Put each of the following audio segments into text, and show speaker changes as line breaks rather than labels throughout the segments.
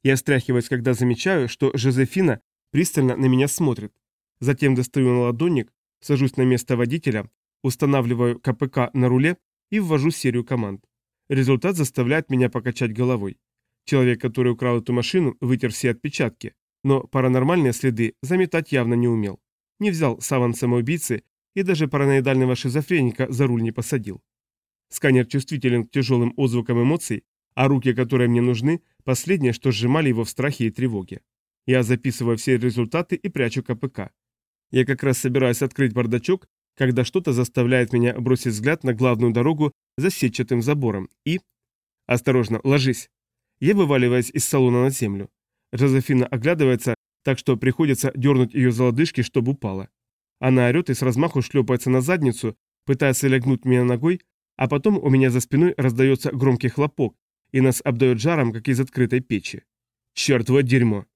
Я встряхиваюсь, когда замечаю, что Жозефина пристально на меня смотрит. Затем достаю наладонник, сажусь на место водителя, устанавливаю КПК на руле и ввожу серию команд. Результат заставляет меня покачать головой. Человек, который украл эту машину, вытер все отпечатки, но паранормальные следы заметать явно не умел. Не взял саван самоубийцы и даже параноидального шизофреника за руль не посадил. Сканер чувствителен к тяжелым отзвукам эмоций, а руки, которые мне нужны, последнее, что сжимали его в страхе и тревоге. Я записываю все результаты и прячу КПК. Я как раз собираюсь открыть бардачок, когда что-то заставляет меня бросить взгляд на главную дорогу за сетчатым забором и... Осторожно, ложись. Я вываливаюсь из салона на землю. Жозефина оглядывается, так что приходится дернуть ее за лодыжки, чтобы упала. Она орет и с размаху шлепается на задницу, пытается лягнуть меня ногой, а потом у меня за спиной раздается громкий хлопок, и нас обдает жаром, как из открытой печи. Черт, вот дерьмо.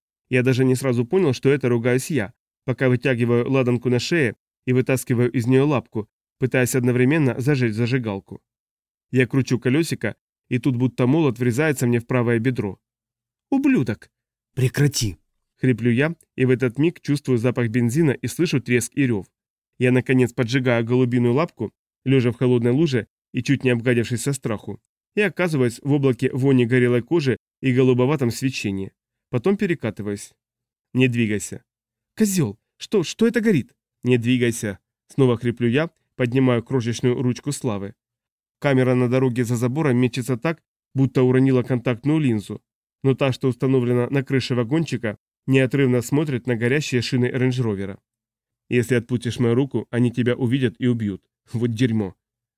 Я даже не сразу понял, что это ругаюсь я, пока вытягиваю ладанку на шее и вытаскиваю из нее лапку, пытаясь одновременно зажечь зажигалку. Я кручу колесико, и тут будто молот врезается мне в правое бедро. «Ублюдок!»
«Прекрати!»
— хриплю я, и в этот миг чувствую запах бензина и слышу треск и рев. Я, наконец, поджигаю голубиную лапку, лежа в холодной луже и чуть не обгадившись со страху, и оказываюсь в облаке вони горелой кожи и голубоватом свечении. Потом перекатываюсь. «Не двигайся». «Козел! Что это горит?» «Не двигайся!» Снова хриплю я, поднимаю крошечную ручку славы. Камера на дороге за забором мечется так, будто уронила контактную линзу, но та, что установлена на крыше вагончика, неотрывно смотрит на горящие шины рейндж-ровера. «Если отпустишь мою руку, они тебя увидят и убьют. Вот дерьмо».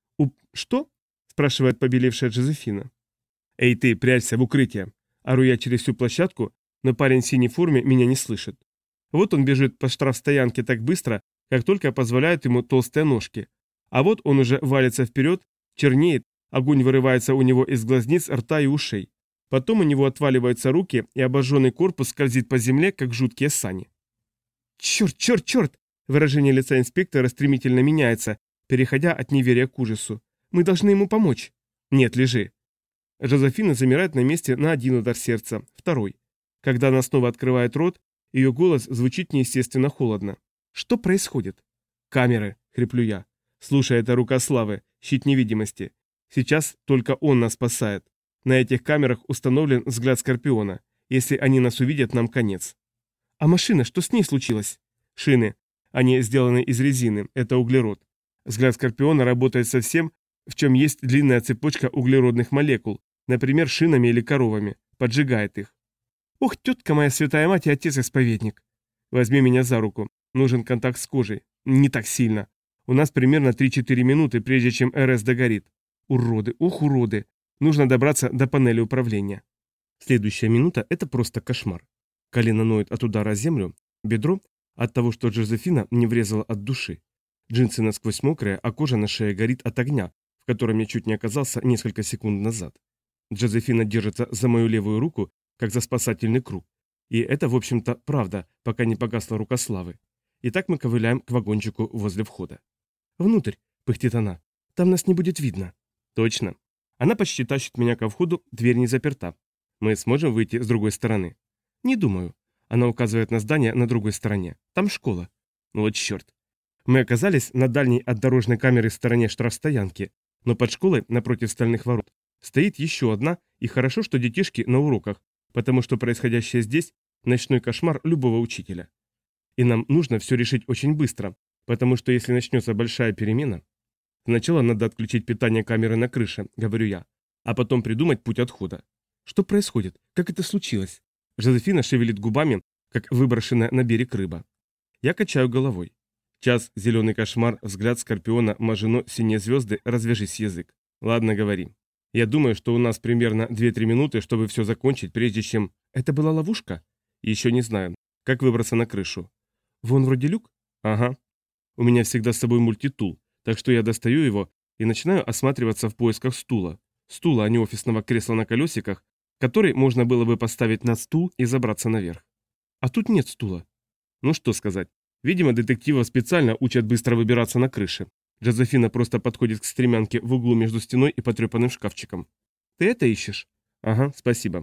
«Что?» – спрашивает побелевшая Жозефина. «Эй ты, прячься в укрытие!» Ору я через всю площадку, но парень в синей форме меня не слышит. Вот он бежит по штрафстоянке так быстро, как только позволяют ему толстые ножки. А вот он уже валится вперед, чернеет, огонь вырывается у него из глазниц, рта и ушей. Потом у него отваливаются руки, и обожженный корпус скользит по земле, как жуткие сани. «Черт, черт, черт!» Выражение лица инспектора стремительно меняется, переходя от неверия к ужасу. «Мы должны ему помочь». «Нет, лежи». Жозефина замирает на месте на один удар сердца, второй. Когда она снова открывает рот, ее голос звучит неестественно холодно. «Что происходит?» «Камеры», — хриплю я. «Слушай, это рука славы, щит невидимости. Сейчас только он нас спасает. На этих камерах установлен взгляд Скорпиона. Если они нас увидят, нам конец». «А машина, что с ней случилось?» «Шины. Они сделаны из резины, это углерод. Взгляд Скорпиона работает со всем, в чем есть длинная цепочка углеродных молекул, например, шинами или коровами, поджигает их». «Ох, тетка моя святая мать и отец-исповедник!» «Возьми меня за руку. Нужен контакт с кожей. Не так сильно. У нас примерно 3-4 минуты, прежде чем РС догорит. Уроды, ох, уроды. Нужно добраться до панели управления». Следующая минута – это просто кошмар. Колено ноет от удара о землю, бедро – от того, что Жозефина не врезала от души. Джинсы насквозь мокрые, а кожа на шее горит от огня, в котором я чуть не оказался несколько секунд назад. Джозефина держится за мою левую руку, как за спасательный круг. И это, в общем-то, правда, пока не погасла рука славы. И так мы ковыляем к вагончику возле входа. «Внутрь», — пыхтит она, — «там нас не будет видно». «Точно». Она почти тащит меня ко входу, дверь не заперта. Мы сможем выйти с другой стороны? «Не думаю». Она указывает на здание на другой стороне. «Там школа». Вот черт. Мы оказались на дальней от дорожной камеры стороне штрафстоянки, но под школой, напротив стальных ворот, стоит еще одна, и хорошо, что детишки на уроках, потому что происходящее здесь – ночной кошмар любого учителя. И нам нужно все решить очень быстро, потому что если начнется большая перемена... Сначала надо отключить питание камеры на крыше, говорю я, а потом придумать путь отхода. Что происходит? Как это случилось? Жозефина шевелит губами, как выброшенная на берег рыба. Я качаю головой. Час, зеленый кошмар, взгляд Скорпиона, Мажино, синие звезды, развяжись язык. Ладно, говори. Я думаю, что у нас примерно 2-3 минуты, чтобы все закончить, прежде чем... Это была ловушка? Еще не знаю. Как выбраться на крышу? Вон вроде люк? Ага. У меня всегда с собой мультитул, так что я достаю его и начинаю осматриваться в поисках стула. Стула, а не офисного кресла на колесиках, который можно было бы поставить на стул и забраться наверх. А тут нет стула. Ну что сказать. Видимо, детективов специально учат быстро выбираться на крыше. Жозефина просто подходит к стремянке в углу между стеной и потрепанным шкафчиком. «Ты это ищешь?» «Ага, спасибо».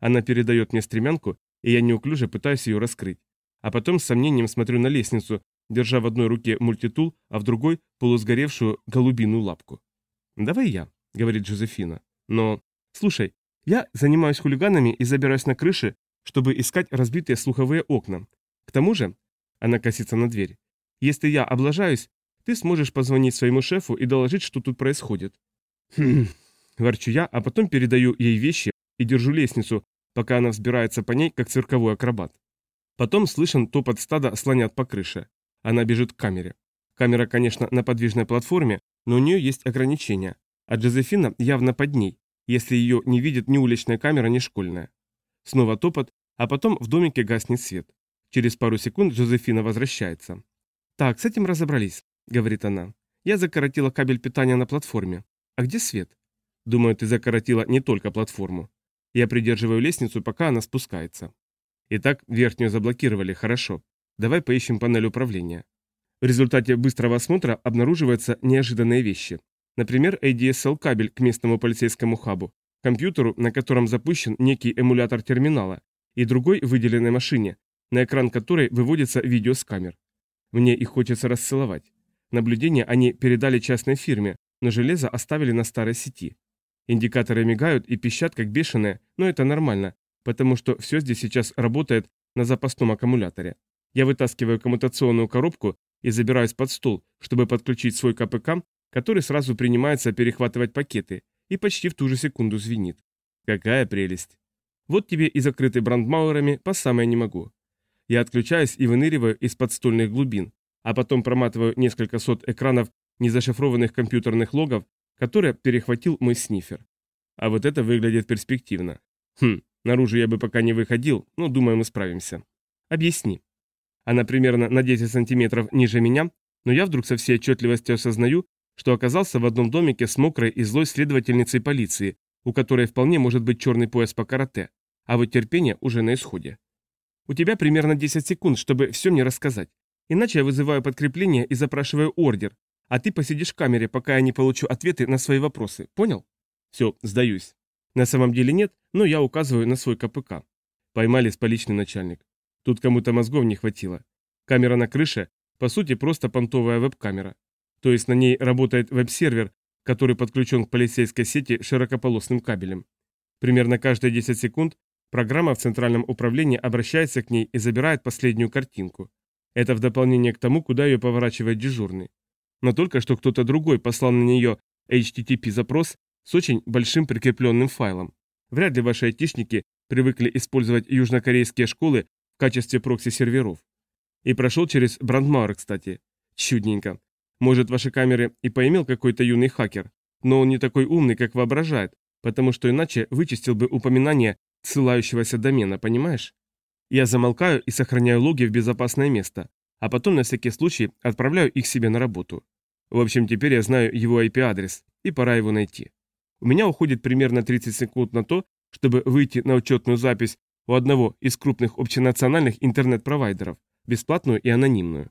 Она передает мне стремянку, и я неуклюже пытаюсь ее раскрыть. А потом с сомнением смотрю на лестницу, держа в одной руке мультитул, а в другой полусгоревшую голубиную лапку. «Давай я», — говорит Джозефина. «Но... Слушай, я занимаюсь хулиганами и забираюсь на крыши, чтобы искать разбитые слуховые окна. К тому же...» — она косится на дверь. «Если я облажаюсь, ты сможешь позвонить своему шефу и доложить, что тут происходит». «Хм...» — ворчу я, а потом передаю ей вещи и держу лестницу, пока она взбирается по ней, как цирковой акробат. Потом слышен топот стада слонят по крыше. Она бежит к камере. Камера, конечно, на подвижной платформе, но у нее есть ограничения, а Джозефина явно под ней, если ее не видит ни уличная камера, ни школьная. Снова топот, а потом в домике гаснет свет. Через пару секунд Джозефина возвращается. «Так, с этим разобрались», — говорит она. «Я закоротила кабель питания на платформе. А где свет?» «Думаю, ты закоротила не только платформу. Я придерживаю лестницу, пока она спускается». «Итак, верхнюю заблокировали, хорошо. Давай поищем панель управления». В результате быстрого осмотра обнаруживаются неожиданные вещи. Например, ADSL-кабель к местному полицейскому хабу, компьютеру, на котором запущен некий эмулятор терминала, и другой выделенной машине, на экран которой выводится видео с камер. Мне их хочется расцеловать. Наблюдения они передали частной фирме, но железо оставили на старой сети. Индикаторы мигают и пищат как бешеные, но это нормально, потому что все здесь сейчас работает на запасном аккумуляторе. Я вытаскиваю коммутационную коробку и забираюсь под стол, чтобы подключить свой КПК, который сразу принимается перехватывать пакеты, и почти в ту же секунду звенит. Какая прелесть. Вот тебе и закрытый брандмауэрами по самое не могу. Я отключаюсь и выныриваю из подстольных глубин, а потом проматываю несколько сот экранов незашифрованных компьютерных логов, которые перехватил мой снифер. А вот это выглядит перспективно. Наружу я бы пока не выходил, но думаю, мы справимся. Объясни. Она примерно на 10 сантиметров ниже меня, но я вдруг со всей отчетливостью осознаю, что оказался в одном домике с мокрой и злой следовательницей полиции, у которой вполне может быть черный пояс по карате, а вот терпение уже на исходе. У тебя примерно 10 секунд, чтобы все мне рассказать. Иначе я вызываю подкрепление и запрашиваю ордер, а ты посидишь в камере, пока я не получу ответы на свои вопросы. Понял? Все, сдаюсь. На самом деле нет, но я указываю на свой КПК. Поймали столичный начальник. Тут кому-то мозгов не хватило. Камера на крыше, по сути, просто понтовая веб-камера. То есть на ней работает веб-сервер, который подключен к полицейской сети широкополосным кабелем. Примерно каждые 10 секунд программа в центральном управлении обращается к ней и забирает последнюю картинку. Это в дополнение к тому, куда ее поворачивает дежурный. Но только что кто-то другой послал на нее HTTP-запрос с очень большим прикрепленным файлом. Вряд ли ваши айтишники привыкли использовать южнокорейские школы в качестве прокси-серверов. И прошел через Брандмауэр, кстати. Чудненько. Может, ваши камеры и поимел какой-то юный хакер, но он не такой умный, как воображает, потому что иначе вычистил бы упоминание ссылающегося домена, понимаешь? Я замолкаю и сохраняю логи в безопасное место, а потом на всякий случай отправляю их себе на работу. В общем, теперь я знаю его IP-адрес, и пора его найти. У меня уходит примерно 30 секунд на то, чтобы выйти на учетную запись у одного из крупных общенациональных интернет-провайдеров, бесплатную и анонимную.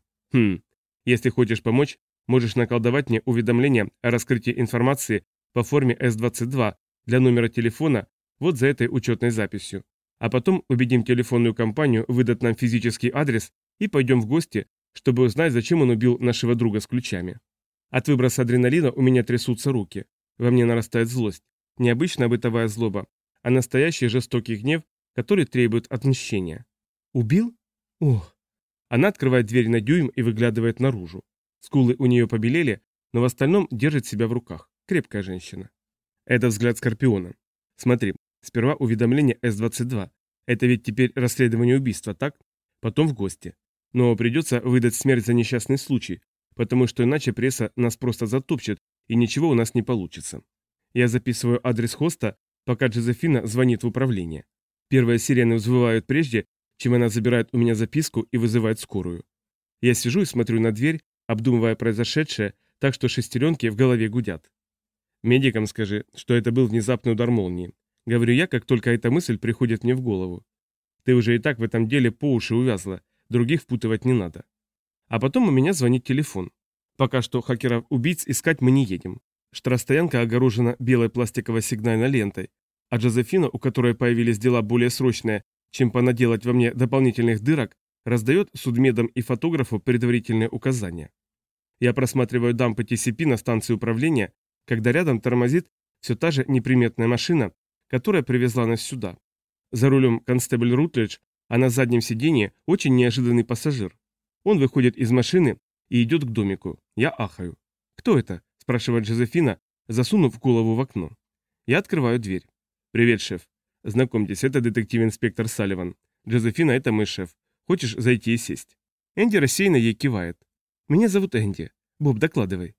Если хочешь помочь, можешь наколдовать мне уведомление о раскрытии информации по форме S22 для номера телефона вот за этой учетной записью. А потом убедим телефонную компанию выдать нам физический адрес и пойдем в гости, чтобы узнать, зачем он убил нашего друга с ключами. От выброса адреналина у меня трясутся руки. Во мне нарастает злость. Не обычная бытовая злоба, а настоящий жестокий гнев, который требует отмщения. Убил? Ох. Она открывает дверь на дюйм и выглядывает наружу. Скулы у нее побелели, но в остальном держит себя в руках. Крепкая женщина. Это взгляд Скорпиона. Смотри, сперва уведомление С-22. Это ведь теперь расследование убийства, так? Потом в гости. Но придется выдать смерть за несчастный случай, потому что иначе пресса нас просто затопчет, и ничего у нас не получится. Я записываю адрес хоста, пока Джозефина звонит в управление. Первые сирены взвывают прежде, чем она забирает у меня записку и вызывает скорую. Я сижу и смотрю на дверь, обдумывая произошедшее, так что шестеренки в голове гудят. Медикам скажи, что это был внезапный удар молнии. Говорю я, как только эта мысль приходит мне в голову. Ты уже и так в этом деле по уши увязла, других впутывать не надо. А потом у меня звонит телефон. Пока что хакеров-убийц искать мы не едем. Штрафстоянка огорожена белой пластиковой сигнальной лентой. А Джозефина, у которой появились дела более срочные, чем понаделать во мне дополнительных дырок, раздает судмедам и фотографу предварительные указания. Я просматриваю дампы TCP на станции управления, когда рядом тормозит все та же неприметная машина, которая привезла нас сюда. За рулем констебль Рутледж, а на заднем сиденье очень неожиданный пассажир. Он выходит из машины и идет к домику. Я ахаю. «Кто это?» – спрашивает Джозефина, засунув голову в окно. Я открываю дверь. «Привет, шеф. Знакомьтесь, это детектив-инспектор Салливан. Джозефина, это мой шеф. Хочешь зайти и сесть?» Энди рассеянно ей кивает. «Меня зовут Энди. Боб, докладывай».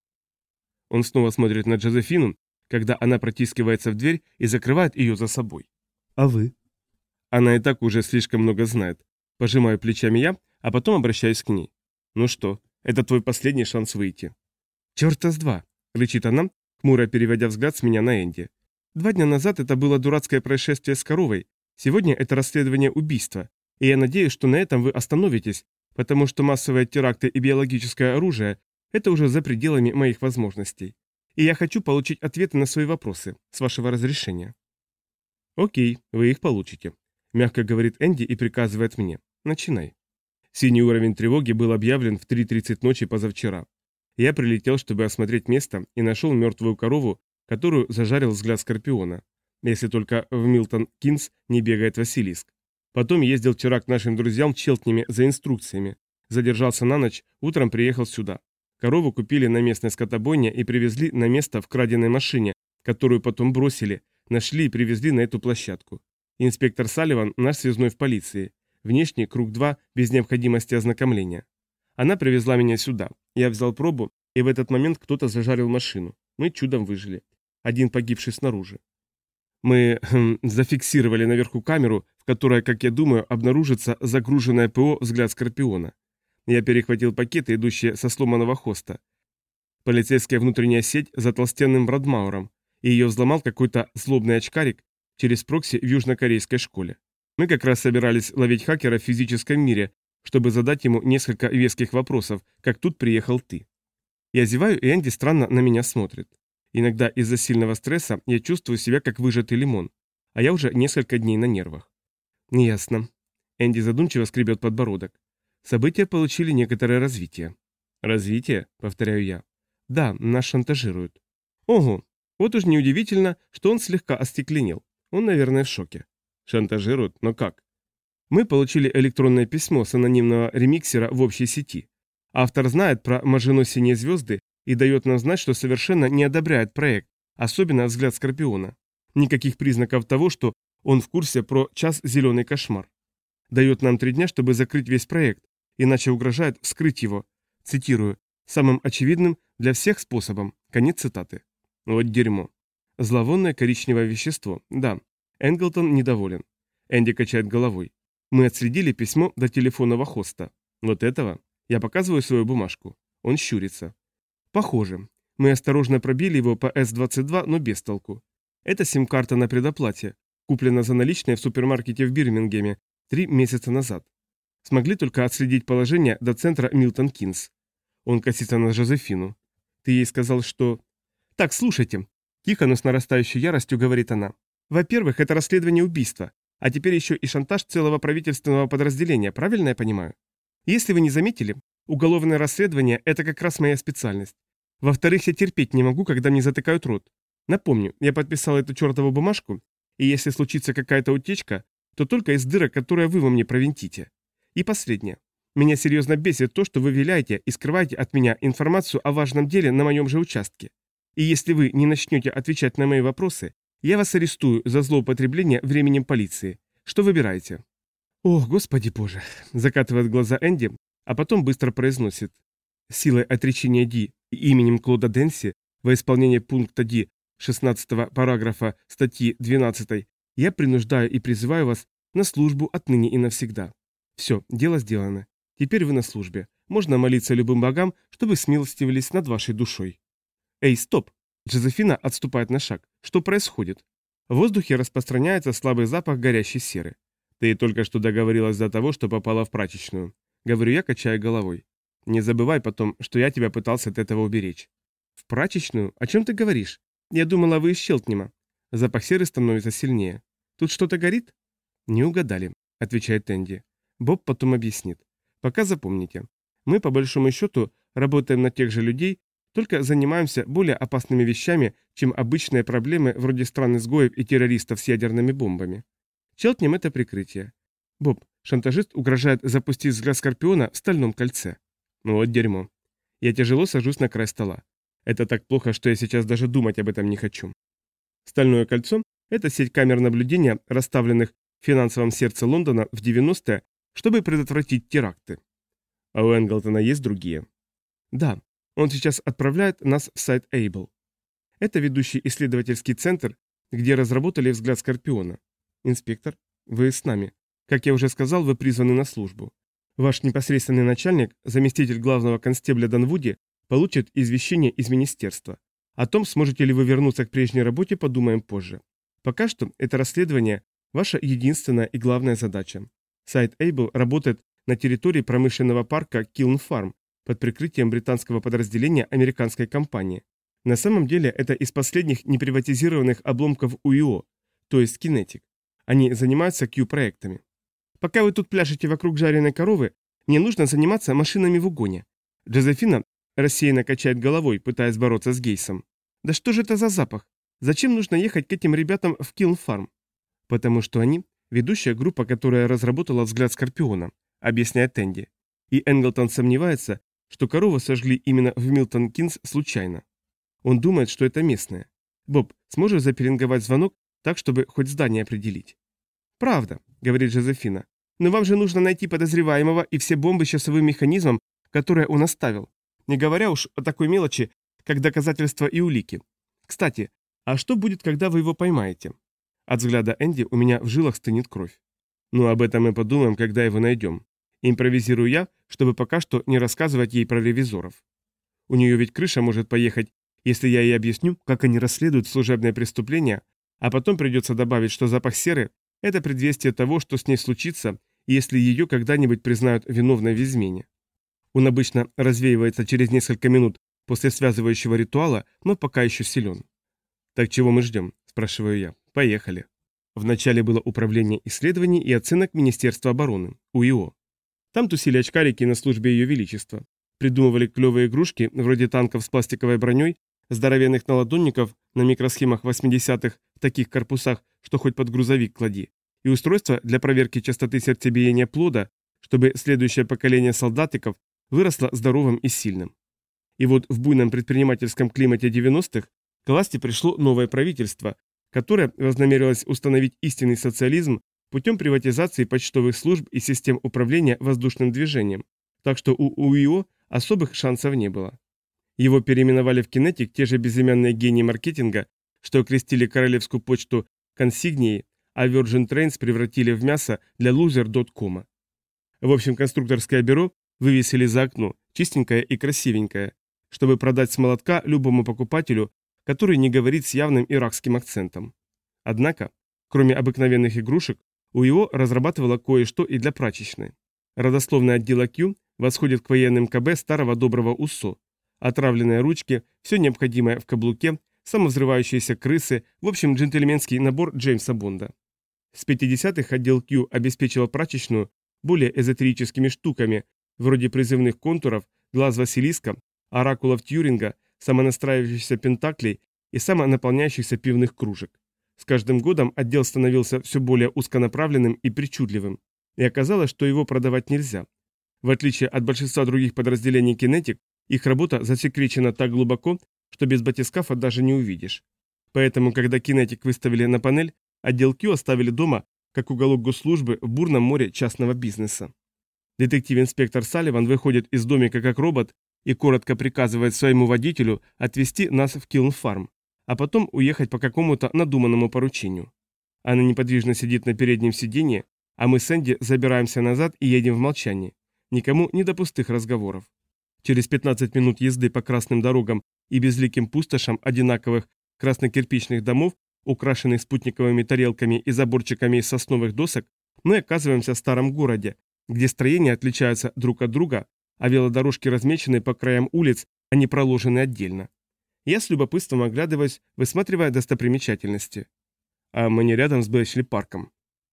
Он снова смотрит на Джозефину, когда она протискивается в дверь и закрывает ее за собой. «А вы?» Она и так уже слишком много знает. Пожимаю плечами я, а потом обращаюсь к ней. «Ну что, это твой последний шанс выйти». «Черта с два!» — рычит она, хмуро переводя взгляд с меня на Энди. 2 дня назад это было дурацкое происшествие с коровой, сегодня это расследование убийства, и я надеюсь, что на этом вы остановитесь, потому что массовые теракты и биологическое оружие – это уже за пределами моих возможностей. И я хочу получить ответы на свои вопросы, с вашего разрешения». «Окей, вы их получите», – мягко говорит Энди и приказывает мне. «Начинай». Синий уровень тревоги был объявлен в 3:30 ночи позавчера. Я прилетел, чтобы осмотреть место, и нашел мертвую корову, которую зажарил взгляд Скорпиона. Если только в Милтон-Кинс не бегает Василиск. Потом ездил вчера к нашим друзьям в Челтнеме за инструкциями. Задержался на ночь, утром приехал сюда. Корову купили на местной скотобойне и привезли на место в краденой машине, которую потом бросили, нашли и привезли на эту площадку. Инспектор Салливан наш связной в полиции. Внешний круг 2 без необходимости ознакомления. Она привезла меня сюда. Я взял пробу, и в этот момент кто-то зажарил машину. Мы чудом выжили. Один погибший снаружи. Мы зафиксировали наверху камеру, в которой, как я думаю, обнаружится загруженное ПО «Взгляд Скорпиона». Я перехватил пакеты, идущие со сломанного хоста. Полицейская внутренняя сеть за толстенным Брадмауром, и ее взломал какой-то злобный очкарик через прокси в южнокорейской школе. Мы как раз собирались ловить хакера в физическом мире, чтобы задать ему несколько веских вопросов, как тут приехал ты. Я зеваю, и Энди странно на меня смотрит. Иногда из-за сильного стресса я чувствую себя как выжатый лимон, а я уже несколько дней на нервах. Неясно. Энди задумчиво скребет подбородок. События получили некоторое развитие. Развитие? Повторяю я. Да, нас шантажируют. Ого, вот уж неудивительно, что он слегка остекленел. Он, наверное, в шоке. Шантажируют? Но как? Мы получили электронное письмо с анонимного ремиксера в общей сети. Автор знает про Мажино-синие звезды и дает нам знать, что совершенно не одобряет проект, особенно «Взгляд Скорпиона». Никаких признаков того, что он в курсе про час «Зеленый кошмар». Дает нам 3 дня, чтобы закрыть весь проект, иначе угрожает вскрыть его, цитирую, «самым очевидным для всех способом». Конец цитаты. Вот дерьмо. Зловонное коричневое вещество, да. Энглтон недоволен. Энди качает головой. Мы отследили письмо до телефонного хоста. Вот этого? Я показываю свою бумажку. Он щурится. Похоже. Мы осторожно пробили его по С-22, но без толку. Это сим-карта на предоплате, куплена за наличные в супермаркете в Бирмингеме 3 месяца назад. Смогли только отследить положение до центра Милтон-Кинс. Он косится на Жозефину. Ты ей сказал, что... Так, слушайте. Тихо, но с нарастающей яростью говорит она. Во-первых, это расследование убийства, а теперь еще и шантаж целого правительственного подразделения, правильно я понимаю? Если вы не заметили, уголовное расследование – это как раз моя специальность. Во-вторых, я терпеть не могу, когда мне затыкают рот. Напомню, я подписал эту чертову бумажку, и если случится какая-то утечка, то только из дырок, которые вы во мне провинтите. И последнее. Меня серьезно бесит то, что вы виляете и скрываете от меня информацию о важном деле на моем же участке. И если вы не начнете отвечать на мои вопросы, я вас арестую за злоупотребление временем полиции. Что выбираете? Ох, господи боже, закатывает глаза Энди, а потом быстро произносит. Силой отречения Ди и именем Клода Денси во исполнение пункта Ди 16 параграфа статьи 12 я принуждаю и призываю вас на службу отныне и навсегда. Все, дело сделано. Теперь вы на службе. Можно молиться любым богам, чтобы смилостивились над вашей душой. Эй, стоп! Джозефина отступает на шаг. Что происходит? В воздухе распространяется слабый запах горящей серы. Ты только что договорилась до того, что попала в прачечную. Говорю я, качая головой. Не забывай потом, что я тебя пытался от этого уберечь. В прачечную? О чем ты говоришь? Я думала, вы из Челтнема. Запах серы становится сильнее. «Тут что-то горит?» «Не угадали», — отвечает Энди. Боб потом объяснит. «Пока запомните. Мы, по большому счету, работаем на тех же людей, только занимаемся более опасными вещами, чем обычные проблемы вроде стран-изгоев и террористов с ядерными бомбами. Челтнем это прикрытие. Боб, шантажист угрожает запустить взгляд Скорпиона в стальном кольце. Ну вот дерьмо. Я тяжело сажусь на край стола. Это так плохо, что я сейчас даже думать об этом не хочу. Стальное кольцо – это сеть камер наблюдения, расставленных в финансовом сердце Лондона в 90-е, чтобы предотвратить теракты. А у Энглтона есть другие. Да, он сейчас отправляет нас в сайт Able. Это ведущий исследовательский центр, где разработали взгляд Скорпиона. Инспектор, вы с нами. Как я уже сказал, вы призваны на службу. Ваш непосредственный начальник, заместитель главного констебля Данвуди, получит извещение из министерства. О том, сможете ли вы вернуться к прежней работе, подумаем позже. Пока что это расследование – ваша единственная и главная задача. Сайт Able работает на территории промышленного парка Kiln Farm под прикрытием британского подразделения американской компании. На самом деле это из последних неприватизированных обломков УИО, то есть Kinetic. Они занимаются Q-проектами. Пока вы тут пляшете вокруг жареной коровы, мне нужно заниматься машинами в угоне. Джозефина рассеянно качает головой, пытаясь бороться с Гейсом. Да что же это за запах? Зачем нужно ехать к этим ребятам в Kiln Farm? Потому что они – ведущая группа, которая разработала взгляд Скорпиона, объясняет Энди. И Энглтон сомневается, что корову сожгли именно в Милтон-Кинс случайно. Он думает, что это местное. Боб, сможешь запеленговать звонок так, чтобы хоть здание определить? Правда, говорит Жозефина. Но вам же нужно найти подозреваемого и все бомбы с часовым механизмом, которые он оставил. Не говоря уж о такой мелочи, как доказательства и улики. Кстати, а что будет, когда вы его поймаете? От взгляда Энди у меня в жилах стынет кровь. Ну, об этом мы подумаем, когда его найдем. Импровизирую я, чтобы пока что не рассказывать ей про ревизоров. У нее ведь крыша может поехать, если я ей объясню, как они расследуют служебные преступления, а потом придется добавить, что запах серы – это предвестие того, что с ней случится, если ее когда-нибудь признают виновной в измене. Он обычно развеивается через несколько минут после связывающего ритуала, но пока еще силен. «Так чего мы ждем?» – спрашиваю я. «Поехали». Вначале было управление исследований и оценок Министерства обороны, УИО. Там тусили очкарики на службе Ее Величества. Придумывали клевые игрушки, вроде танков с пластиковой броней, здоровенных наладонников на микросхемах 80-х в таких корпусах, что хоть под грузовик клади, и устройства для проверки частоты сердцебиения плода, чтобы следующее поколение солдатиков выросло здоровым и сильным. И вот в буйном предпринимательском климате 90-х к власти пришло новое правительство, которое вознамерилось установить истинный социализм путем приватизации почтовых служб и систем управления воздушным движением, так что у УИО особых шансов не было. Его переименовали в Kinetic те же безымянные гении маркетинга, что окрестили королевскую почту консигнией, а Virgin Trains превратили в мясо для loser.com. В общем, конструкторское бюро вывесили за окно, чистенькое и красивенькое, чтобы продать с молотка любому покупателю, который не говорит с явным иракским акцентом. Однако, кроме обыкновенных игрушек, УИО разрабатывала кое-что и для прачечной. Родословная отдела Q восходит к военным КБ старого доброго УСО. Отравленные ручки, все необходимое в каблуке, самовзрывающиеся крысы, в общем, джентльменский набор Джеймса Бонда. С 50-х отдел Q обеспечивал прачечную более эзотерическими штуками, вроде призывных контуров, глаз Василиска, оракулов Тьюринга, самонастраивающихся пентаклей и самонаполняющихся пивных кружек. С каждым годом отдел становился все более узконаправленным и причудливым, и оказалось, что его продавать нельзя. В отличие от большинства других подразделений Kinetic, их работа засекречена так глубоко, что без батискафа даже не увидишь. Поэтому, когда Kinetic выставили на панель, отдел Q оставили дома, как уголок госслужбы в бурном море частного бизнеса. Детектив-инспектор Салливан выходит из домика как робот и коротко приказывает своему водителю отвезти нас в Kiln Farm, а потом уехать по какому-то надуманному поручению. Она неподвижно сидит на переднем сиденье, а мы с Энди забираемся назад и едем в молчании. Никому не до пустых разговоров. Через 15 минут езды по красным дорогам и безликим пустошам одинаковых краснокирпичных домов, украшенных спутниковыми тарелками и заборчиками из сосновых досок, мы оказываемся в старом городе, где строения отличаются друг от друга, а велодорожки размечены по краям улиц, а не проложены отдельно. Я с любопытством оглядываюсь, высматривая достопримечательности. А мы не рядом с Блэчли-парком.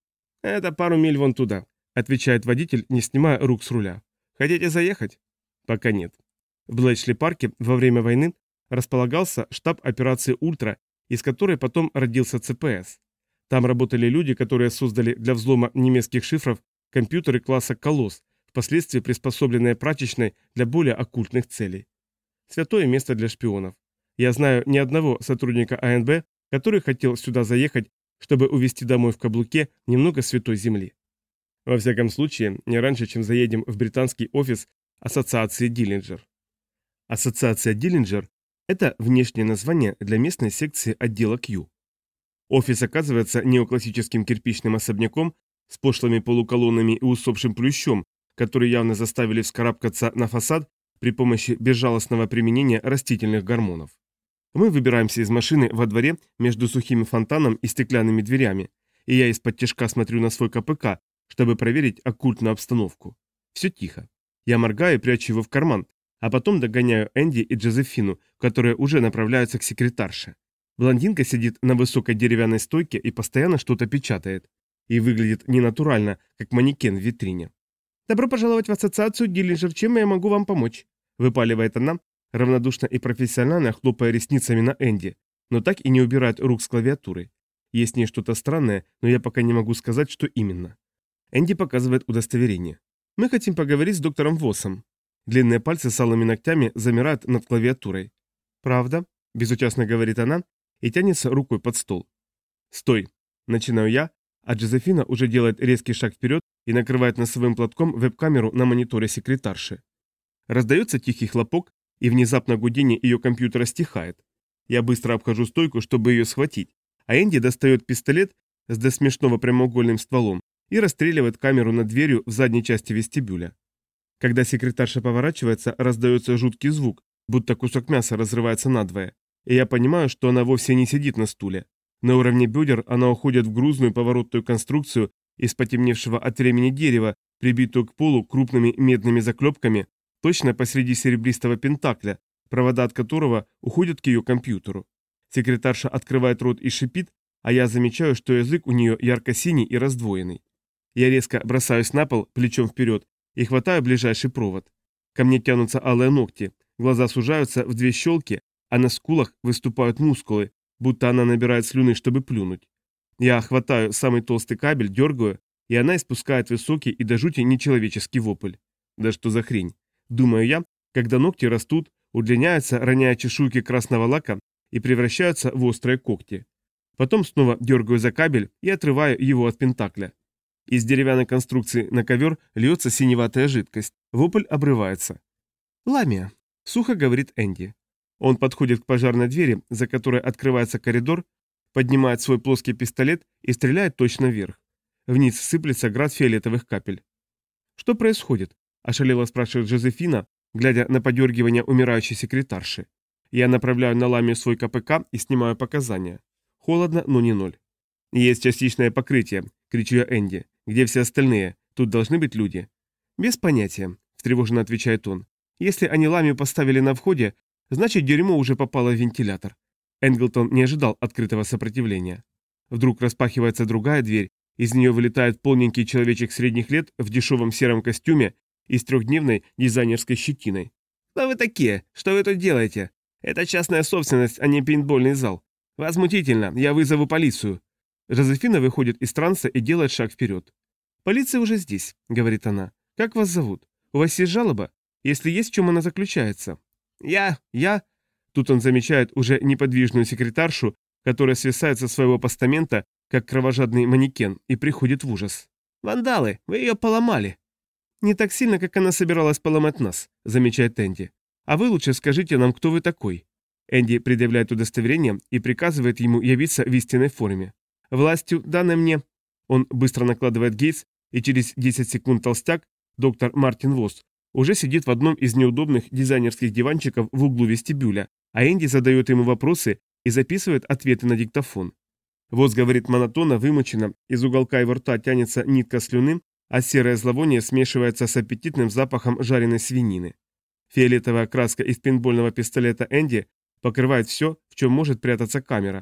Это пару миль вон туда, отвечает водитель, не снимая рук с руля. Хотите заехать? Пока нет. В Блэчли-парке во время войны располагался штаб операции «Ультра», из которой потом родился ЦПС. Там работали люди, которые создали для взлома немецких шифров компьютеры класса «Колосс», впоследствии приспособленные прачечной для более оккультных целей. Святое место для шпионов. Я знаю ни одного сотрудника АНБ, который хотел сюда заехать, чтобы увезти домой в каблуке немного святой земли. Во всяком случае, не раньше, чем заедем в британский офис Ассоциации Диллинджер. Ассоциация Диллинджер – это внешнее название для местной секции отдела Q. Офис оказывается неоклассическим кирпичным особняком с пошлыми полуколоннами и усопшим плющом, который явно заставили вскарабкаться на фасад при помощи безжалостного применения растительных гормонов. Мы выбираемся из машины во дворе между сухим фонтаном и стеклянными дверями, и я из-под тишка смотрю на свой КПК, чтобы проверить оккультную обстановку. Все тихо. Я моргаю и прячу его в карман, а потом догоняю Энди и Джозефину, которые уже направляются к секретарше. Блондинка сидит на высокой деревянной стойке и постоянно что-то печатает. И выглядит ненатурально, как манекен в витрине. «Добро пожаловать в ассоциацию Диллинджер, чем я могу вам помочь?» Выпаливает она, равнодушно и профессионально хлопая ресницами на Энди, но так и не убирает рук с клавиатуры. Есть в ней что-то странное, но я пока не могу сказать, что именно. Энди показывает удостоверение. «Мы хотим поговорить с доктором Воссом». Длинные пальцы с алыми ногтями замирают над клавиатурой. «Правда?» – безучастно говорит она и тянется рукой под стол. «Стой!» – начинаю я, а Джозефина уже делает резкий шаг вперед и накрывает носовым платком веб-камеру на мониторе секретарши. Раздается тихий хлопок, и внезапно гудение ее компьютера стихает. Я быстро обхожу стойку, чтобы ее схватить, а Энди достает пистолет с до смешного прямоугольным стволом и расстреливает камеру над дверью в задней части вестибюля. Когда секретарша поворачивается, раздается жуткий звук, будто кусок мяса разрывается надвое, и я понимаю, что она вовсе не сидит на стуле. На уровне бедер она уходит в грузную поворотную конструкцию из потемневшего от времени дерева, прибитую к полу крупными медными заклепками, точно посреди серебристого пентакля, провода от которого уходят к ее компьютеру. Секретарша открывает рот и шипит, а я замечаю, что язык у нее ярко-синий и раздвоенный. Я резко бросаюсь на пол, плечом вперед, и хватаю ближайший провод. Ко мне тянутся алые ногти, глаза сужаются в две щелки, а на скулах выступают мускулы, будто она набирает слюны, чтобы плюнуть. Я хватаю самый толстый кабель, дергаю, и она испускает высокий и до жути нечеловеческий вопль. Да что за хрень? Думаю я, когда ногти растут, удлиняются, роняя чешуйки красного лака и превращаются в острые когти. Потом снова дергаю за кабель и отрываю его от пентакля. Из деревянной конструкции на ковер льется синеватая жидкость. Вопль обрывается. «Ламия», — сухо говорит Энди. Он подходит к пожарной двери, за которой открывается коридор, поднимает свой плоский пистолет и стреляет точно вверх. Вниз сыплется град фиолетовых капель. «Что происходит?» – ошалело спрашивает Жозефина, глядя на подергивание умирающей секретарши. Я направляю на Ламию свой КПК и снимаю показания. Холодно, но не ноль. «Есть частичное покрытие», – кричу я Энди. «Где все остальные? Тут должны быть люди». «Без понятия», – встревоженно отвечает он. «Если они Ламию поставили на входе, значит дерьмо уже попало в вентилятор». Энглтон не ожидал открытого сопротивления. Вдруг распахивается другая дверь, из нее вылетает полненький человечек средних лет в дешевом сером костюме и с трехдневной дизайнерской щетиной. «Кто вы такие? Что вы тут делаете? Это частная собственность, а не пейнтбольный зал. Возмутительно, я вызову полицию». Жозефина выходит из транса и делает шаг вперед. «Полиция уже здесь», — говорит она. «Как вас зовут? У вас есть жалоба? Если есть, в чем она заключается?» «Я...» Тут он замечает уже неподвижную секретаршу, которая свисает со своего постамента, как кровожадный манекен, и приходит в ужас. «Вандалы, вы ее поломали!» «Не так сильно, как она собиралась поломать нас», — замечает Энди. «А вы лучше скажите нам, кто вы такой». Энди предъявляет удостоверение и приказывает ему явиться в истинной форме. «Властью, данной мне...» Он быстро накладывает гейс, и через 10 секунд толстяк, доктор Мартин Восс, уже сидит в одном из неудобных дизайнерских диванчиков в углу вестибюля, а Энди задает ему вопросы и записывает ответы на диктофон. Восс говорит монотонно, вымученно, из уголка его рта тянется нитка слюны, а серое зловоние смешивается с аппетитным запахом жареной свинины. Фиолетовая краска из пейнтбольного пистолета Энди покрывает все, в чем может прятаться камера,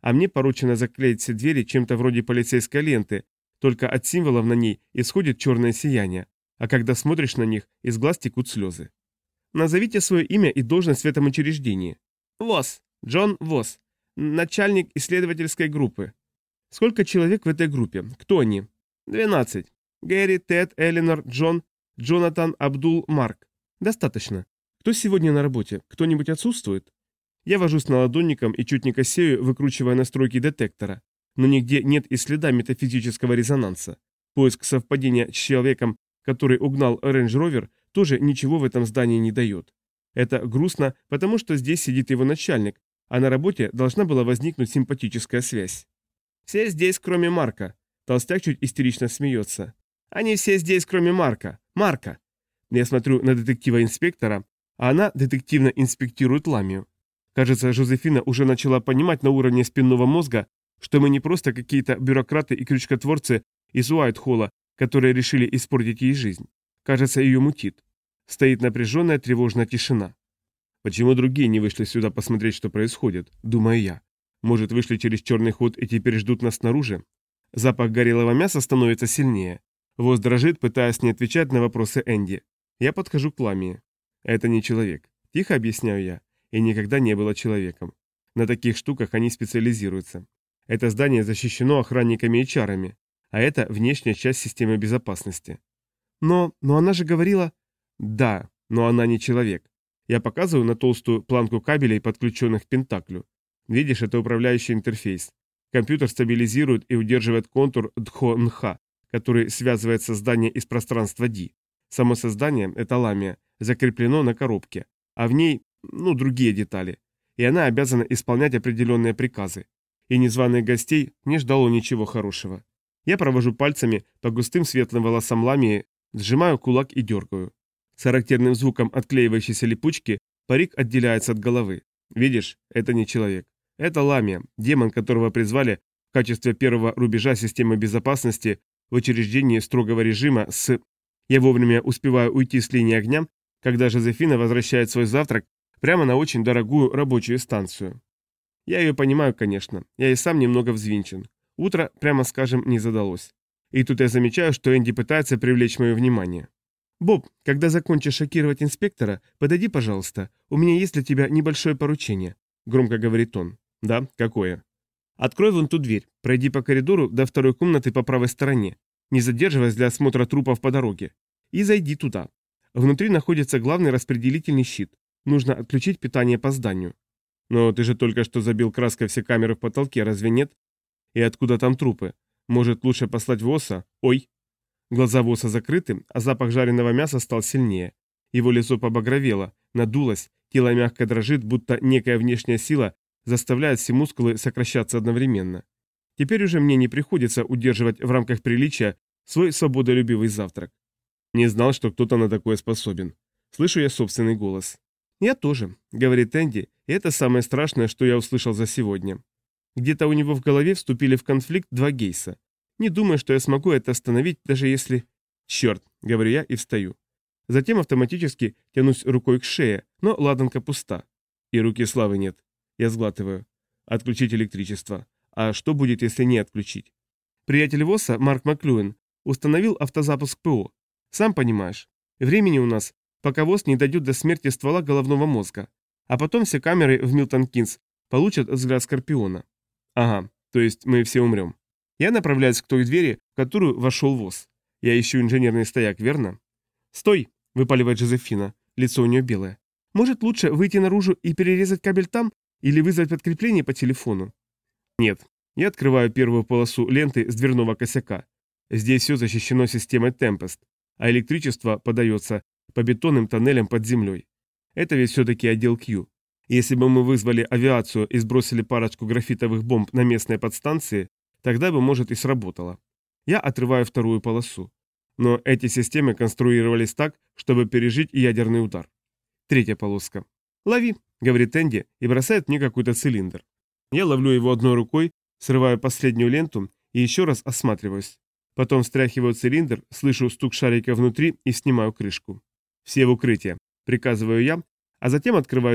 а мне поручено заклеить все двери чем-то вроде полицейской ленты, только от символов на ней исходит черное сияние, а когда смотришь на них, из глаз текут слезы. Назовите свое имя и должность в этом учреждении. ВОС. Джон ВОС. Начальник исследовательской группы. Сколько человек в этой группе? Кто они? 12. Гэри, Тед, Эленор, Джон, Джонатан, Абдул, Марк. Достаточно. Кто сегодня на работе? Кто-нибудь отсутствует? Я вожусь наладонником и чуть не косею, выкручивая настройки детектора. Но нигде нет и следа метафизического резонанса. Поиск совпадения с человеком, который угнал Range Rover, тоже ничего в этом здании не дает. Это грустно, потому что здесь сидит его начальник, а на работе должна была возникнуть симпатическая связь. «Все здесь, кроме Марка». Толстяк чуть истерично смеется. «Они все здесь, кроме Марка. Марка!» Я смотрю на детектива-инспектора, а она детективно инспектирует Ламию. Кажется, Жозефина уже начала понимать на уровне спинного мозга, что мы не просто какие-то бюрократы и крючкотворцы из Уайтхолла, которые решили испортить ей жизнь. Кажется, ее мутит. Стоит напряженная тревожная тишина. Почему другие не вышли сюда посмотреть, что происходит? Думаю я. Может, вышли через черный ход и теперь ждут нас снаружи? Запах горелого мяса становится сильнее. Воз дрожит, пытаясь не отвечать на вопросы Энди. Я подхожу к Ламии. Это не человек. Тихо объясняю я. И никогда не было человеком. На таких штуках они специализируются. Это здание защищено охранниками и чарами, а это внешняя часть системы безопасности. Но она же говорила... Да, но она не человек. Я показываю на толстую планку кабелей, подключенных к Пентаклю. Видишь, это управляющий интерфейс. Компьютер стабилизирует и удерживает контур Дхо-Нха, который связывает создание из пространства Ди. Само создание, это Ламия, закреплено на коробке, а в ней, другие детали. И она обязана исполнять определенные приказы. И незваных гостей не ждало ничего хорошего. Я провожу пальцами по густым светлым волосам Ламии, сжимаю кулак и дергаю. С характерным звуком отклеивающейся липучки парик отделяется от головы. Видишь, это не человек. Это Ламия, демон, которого призвали в качестве первого рубежа системы безопасности в учреждении строгого режима с... Я вовремя успеваю уйти с линии огня, когда Жозефина возвращает свой завтрак прямо на очень дорогую рабочую станцию. Я ее понимаю, конечно. Я и сам немного взвинчен. Утро, прямо скажем, не задалось. И тут я замечаю, что Энди пытается привлечь мое внимание. «Боб, когда закончишь шокировать инспектора, подойди, пожалуйста. У меня есть для тебя небольшое поручение», — громко говорит он. «Да, какое?» «Открой вон ту дверь, пройди по коридору до второй комнаты по правой стороне, не задерживаясь для осмотра трупов по дороге, и зайди туда. Внутри находится главный распределительный щит. Нужно отключить питание по зданию». «Но ты же только что забил краской все камеры в потолке, разве нет? И откуда там трупы? Может, лучше послать ВОСа? Ой!» Глаза Воса закрыты, а запах жареного мяса стал сильнее. Его лицо побагровело, надулось, тело мягко дрожит, будто некая внешняя сила заставляет все мускулы сокращаться одновременно. Теперь уже мне не приходится удерживать в рамках приличия свой свободолюбивый завтрак. Не знал, что кто-то на такое способен. Слышу я собственный голос. «Я тоже», — говорит Энди, и это самое страшное, что я услышал за сегодня. Где-то у него в голове вступили в конфликт два Гейса. Не думаю, что я смогу это остановить, даже если... Черт, говорю я и встаю. Затем автоматически тянусь рукой к шее, но ладанка пуста. И руки Славы нет. Я сглатываю. Отключить электричество. А что будет, если не отключить? Приятель Восса, Марк Маклюэн, установил автозапуск ПО. Сам понимаешь, времени у нас, пока ВОС не дойдет до смерти ствола головного мозга. А потом все камеры в Милтон-Кинс получат взгляд Скорпиона. Ага, то есть мы все умрем. Я направляюсь к той двери, в которую вошел ВОС. Я ищу инженерный стояк, верно? «Стой!» – выпаливает Жозефина. Лицо у нее белое. «Может, лучше выйти наружу и перерезать кабель там? Или вызвать подкрепление по телефону?» «Нет». Я открываю первую полосу ленты с дверного косяка. Здесь все защищено системой Tempest, а электричество подается по бетонным тоннелям под землей. Это ведь все-таки отдел Q. Если бы мы вызвали авиацию и сбросили парочку графитовых бомб на местные подстанции, тогда бы, может, и сработало. Я отрываю вторую полосу. Но эти системы конструировались так, чтобы пережить ядерный удар. Третья полоска. «Лови», — говорит Энди и бросает мне какой-то цилиндр. Я ловлю его одной рукой, срываю последнюю ленту и еще раз осматриваюсь. Потом встряхиваю цилиндр, слышу стук шарика внутри и снимаю крышку. «Все в укрытие», — приказываю я, а затем открываю дверь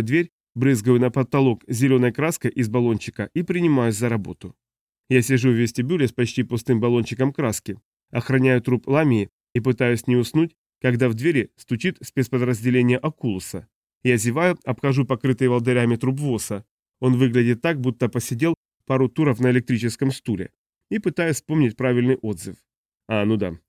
брызгаю на потолок зеленой краской из баллончика и принимаюсь за работу. Я сижу в вестибюле с почти пустым баллончиком краски, охраняю труп Ламии и пытаюсь не уснуть, когда в двери стучит спецподразделение Окулуса. Я зеваю, обхожу покрытый волдырями труп ВОСа. Он выглядит так, будто посидел пару туров на электрическом стуле. И пытаюсь вспомнить правильный отзыв. Ну да.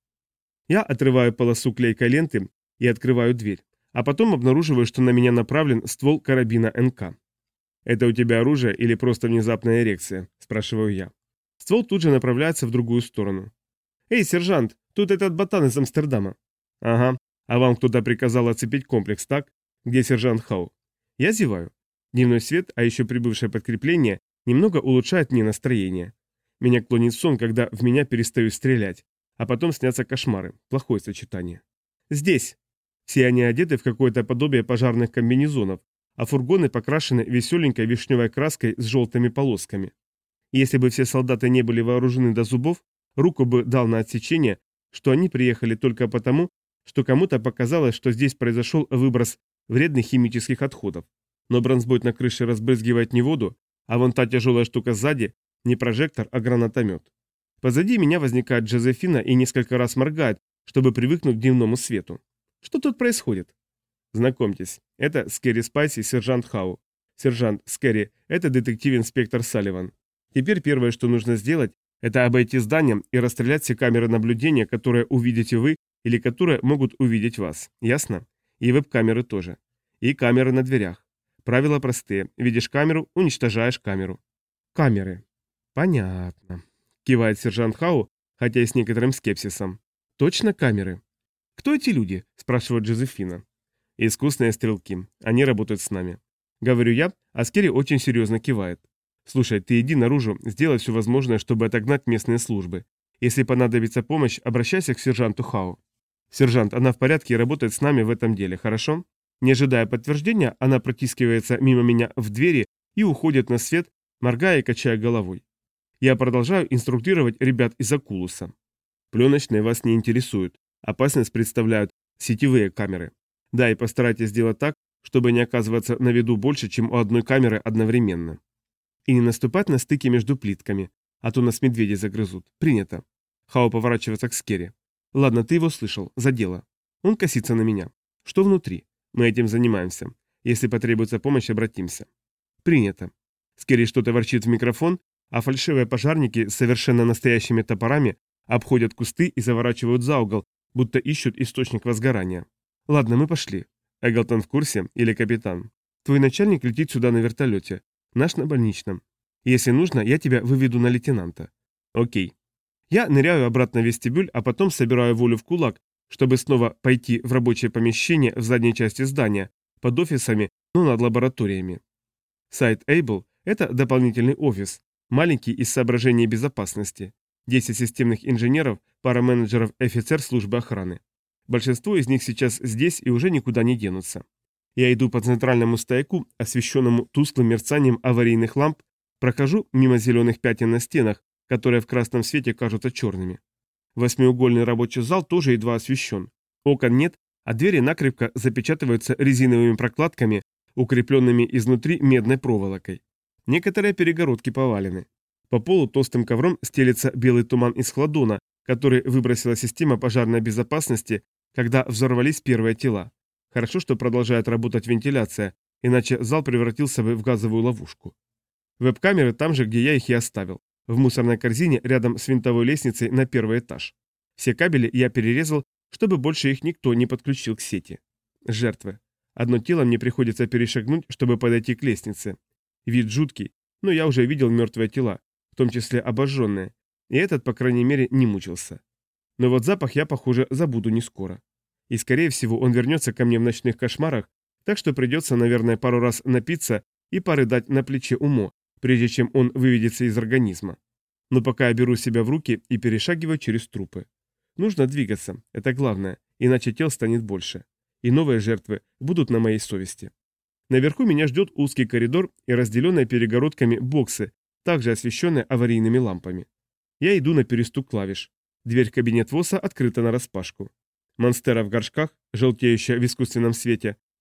Я отрываю полосу клейкой ленты и открываю дверь. А потом обнаруживаю, что на меня направлен ствол карабина НК. «Это у тебя оружие или просто внезапная эрекция?» – спрашиваю я. Ствол тут же направляется в другую сторону. «Эй, сержант, тут этот ботан из Амстердама». «Ага, а вам кто-то приказал оцепить комплекс, так? Где сержант Хау?» Я зеваю. Дневной свет, а еще прибывшее подкрепление, немного улучшает мне настроение. Меня клонит в сон, когда в меня перестают стрелять, а потом снятся кошмары. Плохое сочетание. «Здесь!» Все они одеты в какое-то подобие пожарных комбинезонов, а фургоны покрашены веселенькой вишневой краской с желтыми полосками. Если бы все солдаты не были вооружены до зубов, руку бы дал на отсечение, что они приехали только потому, что кому-то показалось, что здесь произошел выброс вредных химических отходов. Но бронзбойт на крыше разбрызгивает не воду, а вон та тяжелая штука сзади не прожектор, а гранатомет. Позади меня возникает Джозефина и несколько раз моргает, чтобы привыкнуть к дневному свету. Что тут происходит? Знакомьтесь, это Скерри Спайс и сержант Хау. Сержант Скерри, это детектив-инспектор Салливан. Теперь первое, что нужно сделать, это обойти здание и расстрелять все камеры наблюдения, которые увидите вы или которые могут увидеть вас. Ясно? И веб-камеры тоже. И камеры на дверях. Правила простые. Видишь камеру, уничтожаешь камеру. Камеры. Понятно. Кивает сержант Хау, хотя и с некоторым скепсисом. Точно камеры? Кто эти люди? Спрашивает Джозефина. Искусные стрелки. Они работают с нами. Говорю я, а Скерри очень серьезно кивает. Слушай, ты иди наружу, сделай все возможное, чтобы отогнать местные службы. Если понадобится помощь, обращайся к сержанту Хау. Сержант, она в порядке и работает с нами в этом деле, хорошо? Не ожидая подтверждения, она протискивается мимо меня в двери и уходит на свет, моргая и качая головой. Я продолжаю инструктировать ребят из Окулуса. Пленочные вас не интересуют. Опасность представляют сетевые камеры. Да, и постарайтесь сделать так, чтобы не оказываться на виду больше, чем у одной камеры одновременно. И не наступать на стыки между плитками, а то нас медведи загрызут. Принято. Хау поворачивается к Скерри. Ладно, ты его слышал. За дело. Он косится на меня. Что внутри? Мы этим занимаемся. Если потребуется помощь, обратимся. Принято. Скерри что-то ворчит в микрофон, а фальшивые пожарники с совершенно настоящими топорами обходят кусты и заворачивают за угол, будто ищут источник возгорания. Ладно, мы пошли. Эглтон в курсе или капитан? Твой начальник летит сюда на вертолете. Наш на больничном. Если нужно, я тебя выведу на лейтенанта. Окей. Я ныряю обратно в вестибюль, а потом собираю волю в кулак, чтобы снова пойти в рабочее помещение в задней части здания, под офисами, но над лабораториями. Сайт Able – это дополнительный офис, маленький из соображений безопасности. 10 системных инженеров, пара менеджеров и офицер службы охраны. Большинство из них сейчас здесь и уже никуда не денутся. Я иду по центральному стояку, освещенному тусклым мерцанием аварийных ламп, прохожу мимо зеленых пятен на стенах, которые в красном свете кажутся черными. Восьмиугольный рабочий зал тоже едва освещен. Окон нет, а двери накрепко запечатываются резиновыми прокладками, укрепленными изнутри медной проволокой. Некоторые перегородки повалены. По полу толстым ковром стелется белый туман из хладона, который выбросила система пожарной безопасности, когда взорвались первые тела. Хорошо, что продолжает работать вентиляция, иначе зал превратился бы в газовую ловушку. Веб-камеры там же, где я их и оставил, в мусорной корзине рядом с винтовой лестницей на первый этаж. Все кабели я перерезал, чтобы больше их никто не подключил к сети. Жертвы. Одно тело мне приходится перешагнуть, чтобы подойти к лестнице. Вид жуткий, но я уже видел мертвые тела, в том числе обожженные, и этот, по крайней мере, не мучился. Но вот запах я, похоже, забуду не скоро. И, скорее всего, он вернется ко мне в ночных кошмарах, так что придется, наверное, пару раз напиться и порыдать на плече Умо, прежде чем он выведется из организма. Но пока я беру себя в руки и перешагиваю через трупы. Нужно двигаться, это главное, иначе тел станет больше. И новые жертвы будут на моей совести. Наверху меня ждет узкий коридор и разделенные перегородками боксы, также освещенные аварийными лампами. Я иду на перестук клавиш. Дверь в кабинет ВОСа открыта нараспашку. Монстера в горшках, желтеющая в искусственном свете,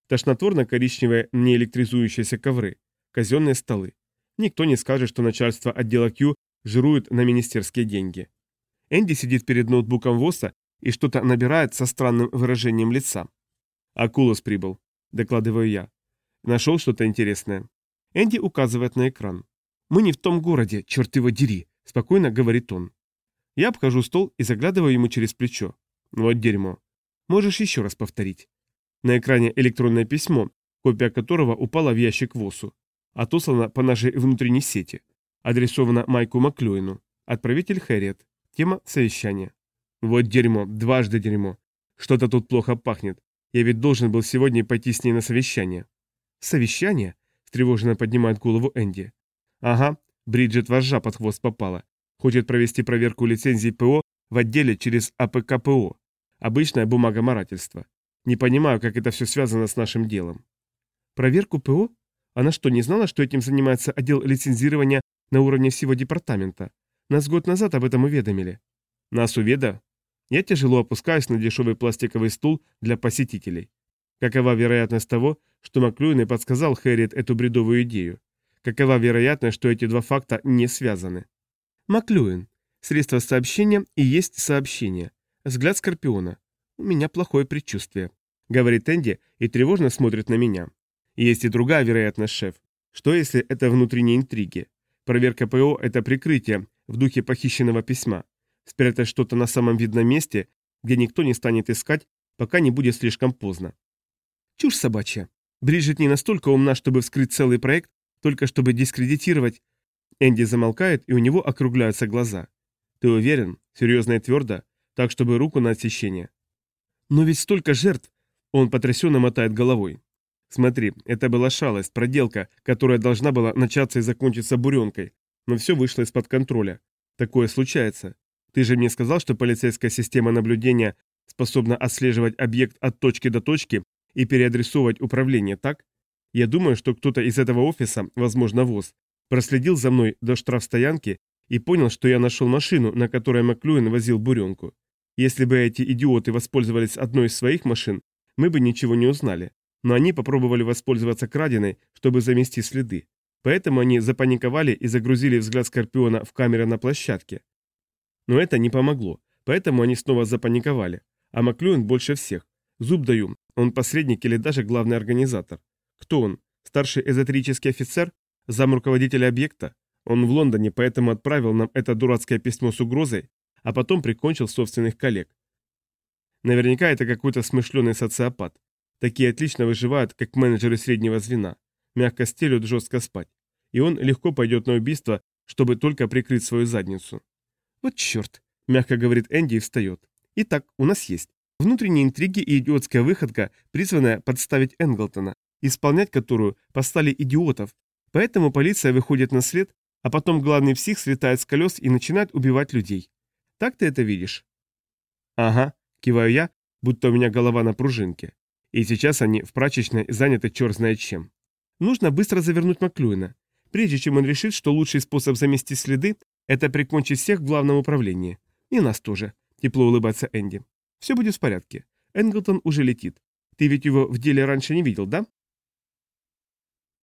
Тошнотворно-коричневые неэлектризующиеся ковры. Казенные столы. Никто не скажет, что начальство отдела Q жирует на министерские деньги. Энди сидит перед ноутбуком ВОСа и что-то набирает со странным выражением лица. «Акулос прибыл», — докладываю я. «Нашел что-то интересное?» Энди указывает на экран. «Мы не в том городе, черт его дери», — спокойно говорит он. Я обхожу стол и заглядываю ему через плечо. Вот дерьмо. Можешь еще раз повторить. На экране электронное письмо, копия которого упала в ящик ВОСу. Отослано по нашей внутренней сети. Адресовано Майку Маклюину. Отправитель Хэрриет. Тема совещания. Вот дерьмо, дважды дерьмо. Что-то тут плохо пахнет. Я ведь должен был сегодня пойти с ней на совещание. Совещание? Встревоженно поднимает голову Энди. Ага, Бриджит вожжа под хвост попала. Хочет провести проверку лицензий ПО в отделе через АПК-ПО. Обычная бумагоморательство. Не понимаю, как это все связано с нашим делом. Проверку ПО? Она что, не знала, что этим занимается отдел лицензирования на уровне всего департамента? Нас год назад об этом уведомили. Нас уведомили? Я тяжело опускаюсь на дешевый пластиковый стул для посетителей. Какова вероятность того, что Маклюин и подсказал Хэрриет эту бредовую идею? Какова вероятность, что эти два факта не связаны? Маклюин. Средство сообщения и есть сообщение. Взгляд Скорпиона. У меня плохое предчувствие. Говорит Энди и тревожно смотрит на меня. Есть и другая вероятность, шеф. Что если это внутренние интриги? Проверка ПО – это прикрытие в духе похищенного письма. Спрятать что-то на самом видном месте, где никто не станет искать, пока не будет слишком поздно. Чушь собачья. Бриджит не настолько умна, чтобы вскрыть целый проект, только чтобы дискредитировать. Энди замолкает, и у него округляются глаза. Ты уверен? Серьезно и твердо? Так, чтобы руку на отсечение. Но ведь столько жертв. Он потрясенно мотает головой. Смотри, это была шалость, проделка, которая должна была начаться и закончиться буренкой. Но все вышло из-под контроля. Такое случается. Ты же мне сказал, что полицейская система наблюдения способна отслеживать объект от точки до точки и переадресовывать управление, так? Я думаю, что кто-то из этого офиса, возможно ВОЗ, проследил за мной до штрафстоянки и понял, что я нашел машину, на которой Маклюин возил буренку. Если бы эти идиоты воспользовались одной из своих машин, мы бы ничего не узнали. Но они попробовали воспользоваться краденой, чтобы замести следы. Поэтому они запаниковали и загрузили взгляд Скорпиона в камеры на площадке. Но это не помогло, поэтому они снова запаниковали. А Маклюин больше всех. Зуб даю, он посредник или даже главный организатор. Кто он? Старший эзотерический офицер? Зам руководителя объекта? Он в Лондоне, поэтому отправил нам это дурацкое письмо с угрозой, а потом прикончил собственных коллег. Наверняка это какой-то смышленый социопат. Такие отлично выживают, как менеджеры среднего звена. Мягко стелют, жестко спать. И он легко пойдет на убийство, чтобы только прикрыть свою задницу. Вот черт, мягко говорит Энди и встает. Итак, у нас есть внутренние интриги и идиотская выходка, призванная подставить Энглтона, исполнять которую послали идиотов. Поэтому полиция выходит на след, а потом главный псих слетает с колес и начинает убивать людей. Так ты это видишь? Ага, киваю я, будто у меня голова на пружинке. И сейчас они в прачечной заняты черт знает чем. Нужно быстро завернуть Маклюина, прежде чем он решит, что лучший способ замести следы – это прикончить всех в главном управлении. И нас тоже, тепло улыбается Энди. Все будет в порядке. Энглтон уже летит. Ты ведь его в деле раньше не видел, да?